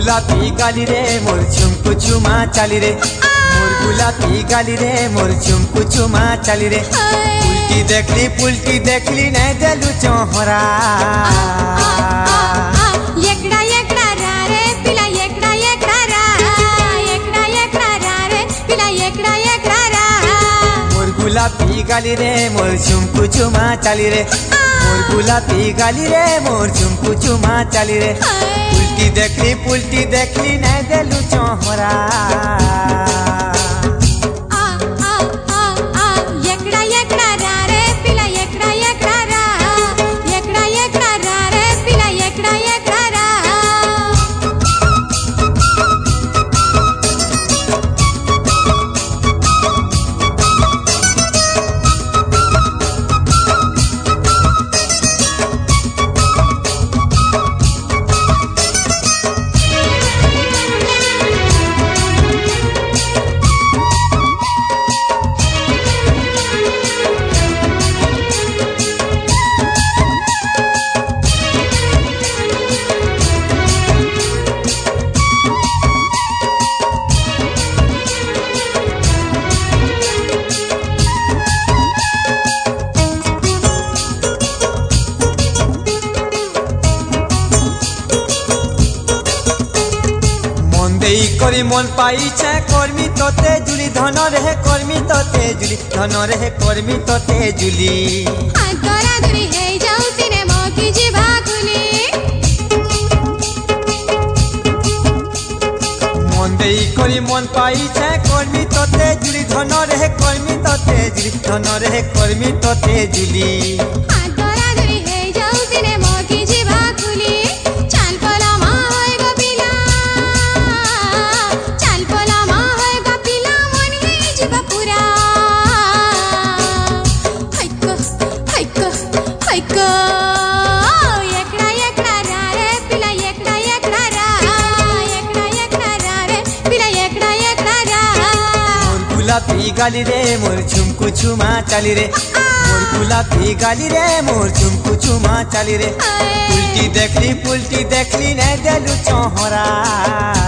गुलाबी गाली रे मोर झुमकु झुमा चाली रे मोर गुलाबी गाली रे मोर झुमकु झुमा चाली रे पुलटी देखली नहीं देलु चोहरा एकड़ा एकड़ा रा रे पिला एकड़ा एकड़ा रा एकड़ा एकड़ा रा रे पिला एकड़ा एकड़ा रा मोर गुलाबी गाली रे मोर झुमकु झुमा चाली रे मोर गुलाबी गाली रे मोर झुमकु झुमा चाली रे पुलटी देखली नहीं देलु चोहरा एकड़ा एकड़ा रा रे पिला एकड़ा एकड़ा रा एकड़ा एकड़ा रा रे पिला एकड़ा एकड़ा रा करी मन पाइछे कर्मी तोते जुली धन रे कर्मी तोते जुली धन रे कर्मी तोते जुली तोरा धुरी हे जाऊ सिने मोकी जीवा खुली मन देई करी मन पाइछे कर्मी तोते जुली धन रे कर्मी तोते जुली धन रे कर्मी तोते जुली तोरा धुरी हे जाऊ सिने मोकी जीवा खुली चाल पला मा होय गपिला चाल पला मा होय गपिला मन हे जीवा पूरा हाइको हाइको हाइको एकड़ा एकड़ा रा रे पिला एकड़ा एकड़ा रा एकड़ा एकड़ा रा रे पिला एकड़ा एकड़ा रा मोर गुलाबी गाली रे मोर झुमकु झुमा चाली रे मोर गुलाबी गाली रे मोर झुमकु झुमा चाली रे पुलटी देखली नहीं देलु चोहरा